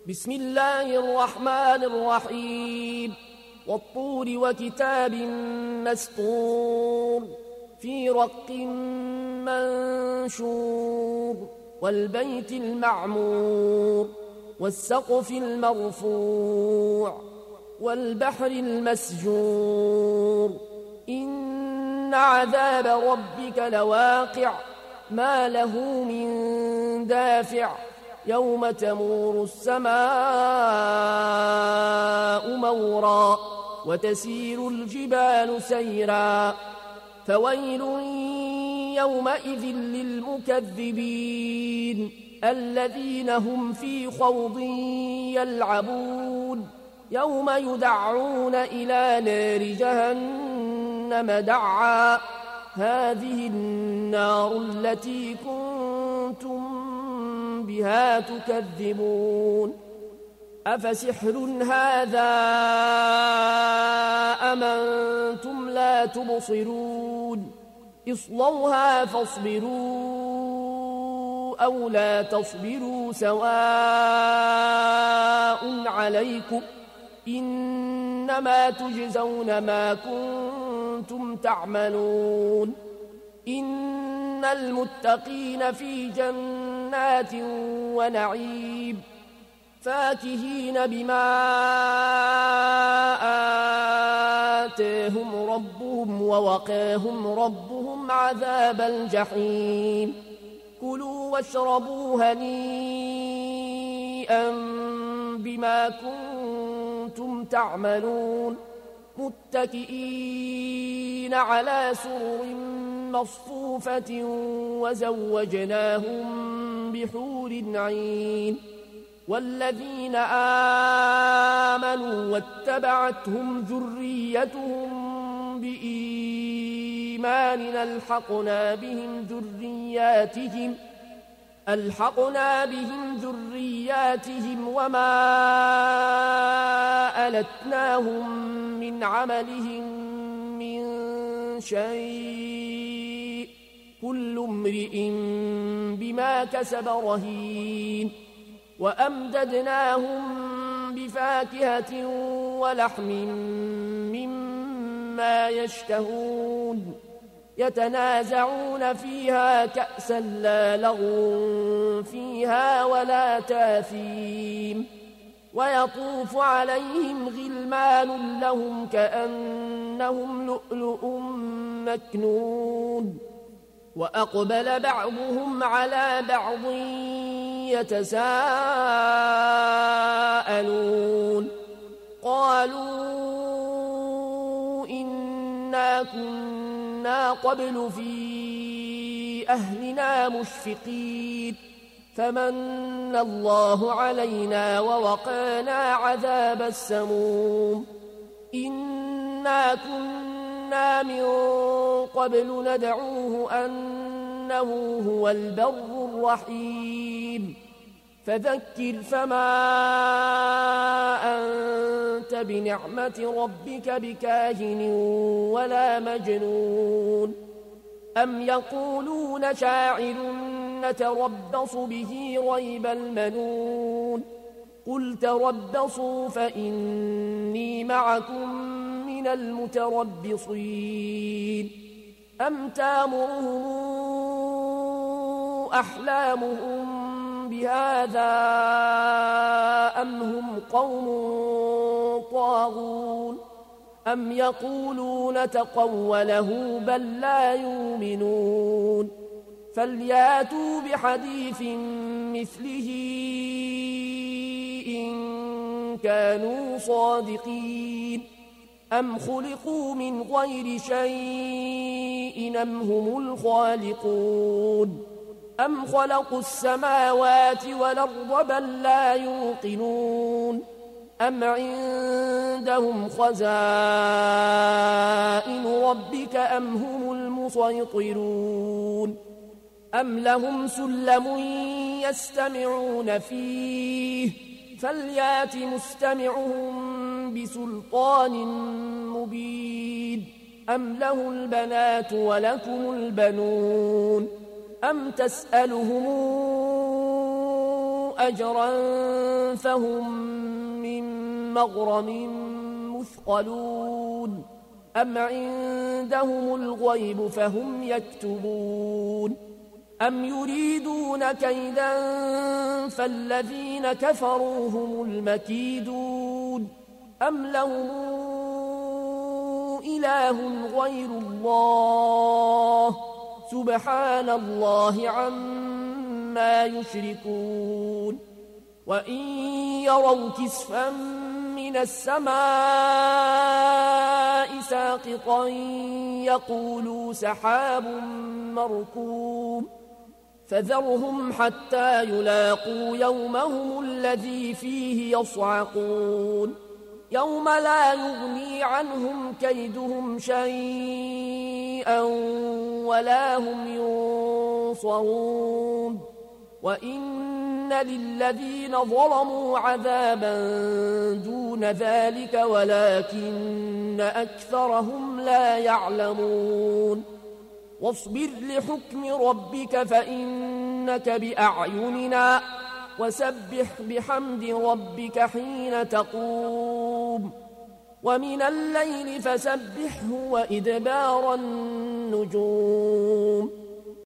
بسم الله الرحمن الرحيم والطور وكتاب مسطور في رق منشور والبيت المعمور والسقف المرفوع والبحر المسجور إن عذاب ربك لواقع ما له من دافع يوم تمور السماء مورا وتسير الجبال سيرا فويل يومئذ للمكذبين الذين هم في خوض يلعبون يوم يدعون إلى نار جهنم دعا هذه النار التي كنتم بها تكذبون أفسحر هذا أم أنتم لا تبصرون اصلوها فاصبروا أو لا تصبروا سواء عليكم إنما تجزون ما كنتم تعملون إن المتقين في جنات ونعيم فاكهين بما آتاهم ربهم ووقاهم ربهم عذاب الجحيم كلوا واشربوا هنيئا بما كنتم تعملون متكئين على سرر مصفوفة وزوجناهم بحور عين والذين آمنوا واتبعتهم ذريتهم بإيمان ألحقنا بهم ذرياتهم وما ألتناهم من عملهم من شيء كل امرئ بما كسب رهين وأمددناهم بفاكهة ولحم مما يشتهون يتنازعون فيها كأسا لا لغو فيها ولا تاثيم ويطوف عليهم غلمان لهم كأنهم لؤلؤ مكنون وأقبل بعضهم على بعض يتساءلون قالوا إنا كنا قبل في أهلنا مشفقين فمن الله علينا ووقانا عذاب السموم إنا كنا من قبل ندعوه أنه هو البر الرحيم فذكر فما أنت بنعمة ربك بكاهن ولا مجنون أم يقولون شاعر نتربص به ريب المنون قل تربصوا فإني معكم من المتربصين أم تامرهم أحلامهم بهذا أم هم قوم طاغون أم يقولون تقوله بل لا يؤمنون فلياتوا بحديث مثله إن كانوا صادقين أم خلقوا من غير شيء أم هم الخالقون أم خلقوا السماوات والأرض بل لا يوقنون أم عندهم خزائن ربك أم هم المسيطرون أم لهم سلم يستمعون فيه فليات مستمعهم بسلطان مبين أم له البنات ولكم البنون أم تسألهم أجرا فهم من مغرم مثقلون أم عندهم الغيب فهم يكتبون أم يريدون كيدا فالذين كفروا هم المكيدون أم لهم إله غير الله سبحان الله عما يشركون وإن يروا كسفا من السماء ساقطا يقولوا سحاب مركوم فذرهم حتى يلاقوا يومهم الذي فيه يصعقون يوم لا يغني عنهم كيدهم شيئا ولا هم ينصرون وإن للذين ظلموا عذابا دون ذلك ولكن أكثرهم لا يعلمون واصبر لحكم ربك فإنك بأعيننا وسبح بحمد ربك حين تقوم ومن الليل فسبحه وإدبار النجوم